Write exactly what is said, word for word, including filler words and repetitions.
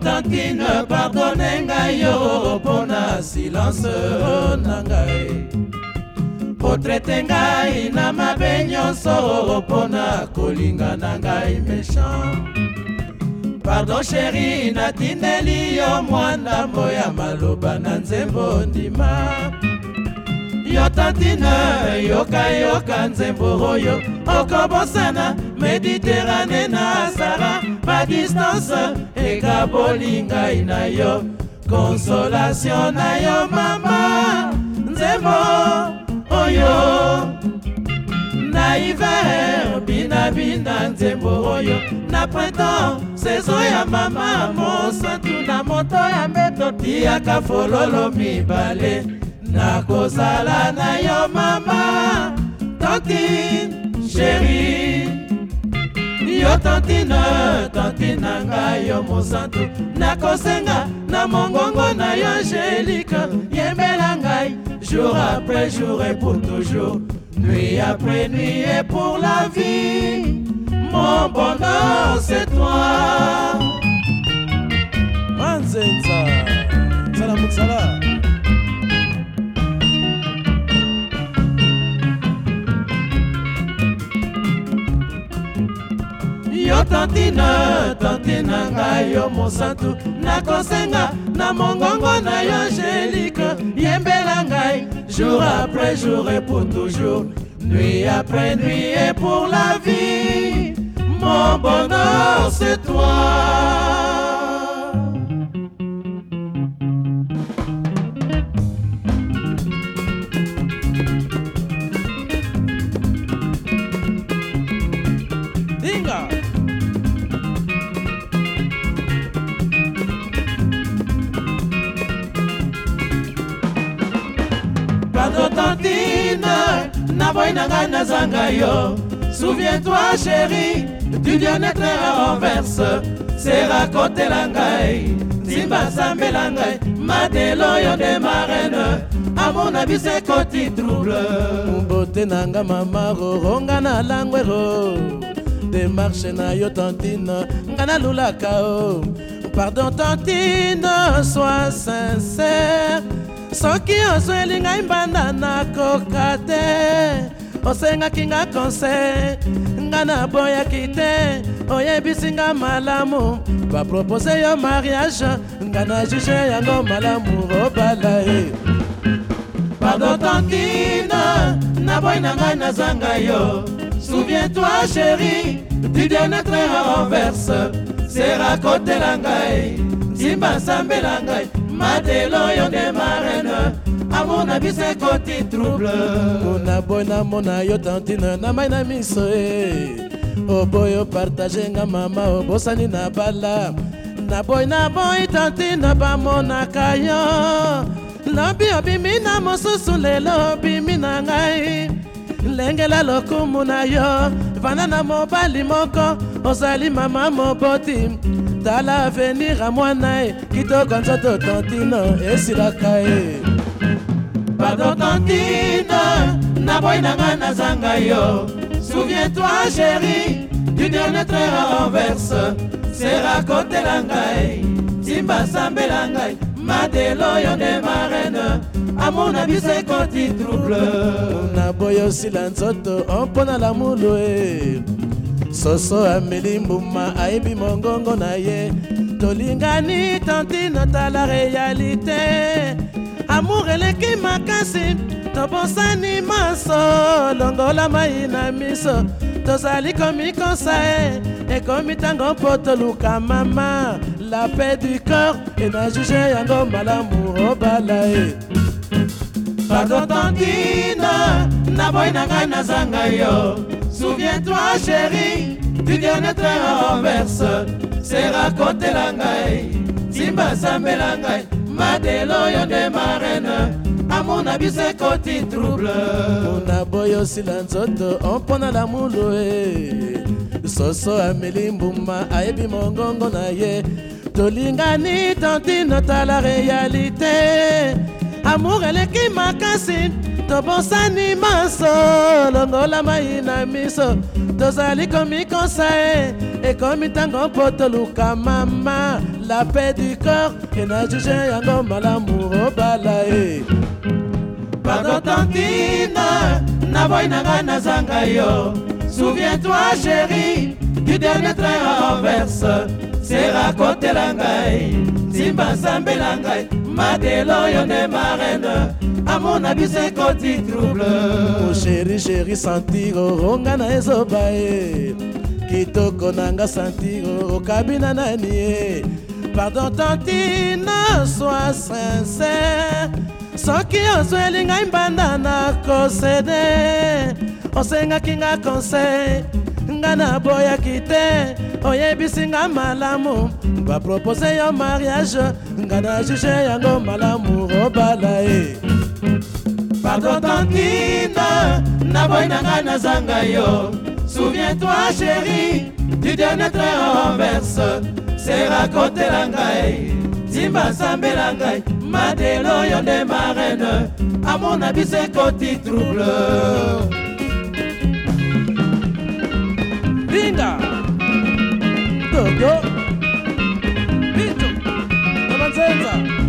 tantine pardonne ngai yo pona silence na ngai potrete ngai na mabe nyonso pona kolinga na ngai méchant. Pardon chéri natindeli yo mwana moya maloba na nzembo ndima yo tantine yoka yoka nzembo oyo okobosana Méditerranée na Sahara ba distance ekaboli ngai na yo consolation na yo mama nzembo oyo na hiver bina bina nzembo oyo na printemps saison ya mama mosantu na moto ya mbeto tiaka fololo mibale na kozala na yo mama tantine chérie yo tantine tantine ngai yo mosantu nakosenga na mongongo na yo Angélique yembela ngai jour après jour et pour toujours nuit après nuit et pour la vie mon bonheur c'est toi. Manzenza Salam Mutsala yo tantine tantine ngai yo mosantu nakosenga na mongongo na yo Angélique yembela ngai jour après jour et pour toujours nuit après nuit et pour la vie mon bonheur c'est toi. Pardon tantine, na boy na ngai na zanga yo. Souviens-toi chérie, du Dieu naître à renverse. C'est raconter la ngai, Zimba sambe la ngai. Madelo yo de marraine, à mon avis c'est côté trouble. Mbote nanga mama ronga na langwero. Démarche na yo tantine, ngana lula kao. Pardon tantine, sois sincère. Soki ozweli ngai mbanda nakoka te osengaki nga conseil nga naboyaki te oyebisi nga malamu bapropose yo mariage nga na juge yango malamu obala e. Pardon tantine naboyi na ngai nazanga yo. Souviens-toi chérie, du Dieu notre renverse. C'est raconter la ngai, Zimba sambe la ngai. Madelo yo de marraine, à mon avis c'est côté trouble. Mona boy na mona yo tantine na mai na miso e. O boy o partage nga mama o bosani na bala. Na boy na boy tantine ba mona kayo. Lobi obimi na mosusu lelo obimi na ngai. Lengela lokumu na yo vana na mobali moko ozali mama moboti. Tala venir à moi nae kitoko nzoto tantine esilaka e. Pardon tantine naboyi na ngai nazanga yo. Souviens-toi chérie, du Dieu notre renverse. C'est raconter la ngai, Zimba sambe la ngai. Madelo yo de marraine, à mon avis c'est côté trouble. Naboyi osila nzoto ompona la mulu e. Soso ameli mbuma aibi mongongo na ye. Tolingani tantine ta la réalité. Amour eleki makasi tobosani maso longola mai na miso. Tozali komi konsae ekomi tango po toluka mama. La paix du corps et na juge yango malamu obala e. Pardon tantine naboyi na ngai nazanga yo. Souviens-toi chérie, du Dieu notre renverse. C'est raconter la ngai, Zimba sambe la ngai. Madelo yo de marraine, à mon avis c'est côté trouble. Mona boy osila nzoto ompona la mulu e. Soso ameli mbuma aibi mongongo na ye. Tolingani tantine ta la réalité. amour eleki makasi tobosani maso longola mai na miso tozali komikosa e ekomi ntango mpo toluka mama la paix du corps ena juge yango malamu obala e pardon tantine naboyi na ngai nazanga yo souviens-toi chérie du dernier train en verse sera kotela ngai simba sambela ngai madelo yo nde marraine amour na biso ekoti trouble o chéri chéri santiro onga na ezoba e kitoko nanga santiro okabina nani e pardon tantine sois sincère soki ozweli ngai mbanda na kosede osengaki nga conseil nga naboyaki te oyebisi nga malamu bapropose yo mariage nga na juge yango malamu obala e pardon tantine naboyi na ngai nazanga yo souviens-toi chérie du dernier train en verse sera kotela ngai simba sambela ngai madelo yo nde marraine amour na biso ekoti trouble Linga Dodo Bito Namanzenza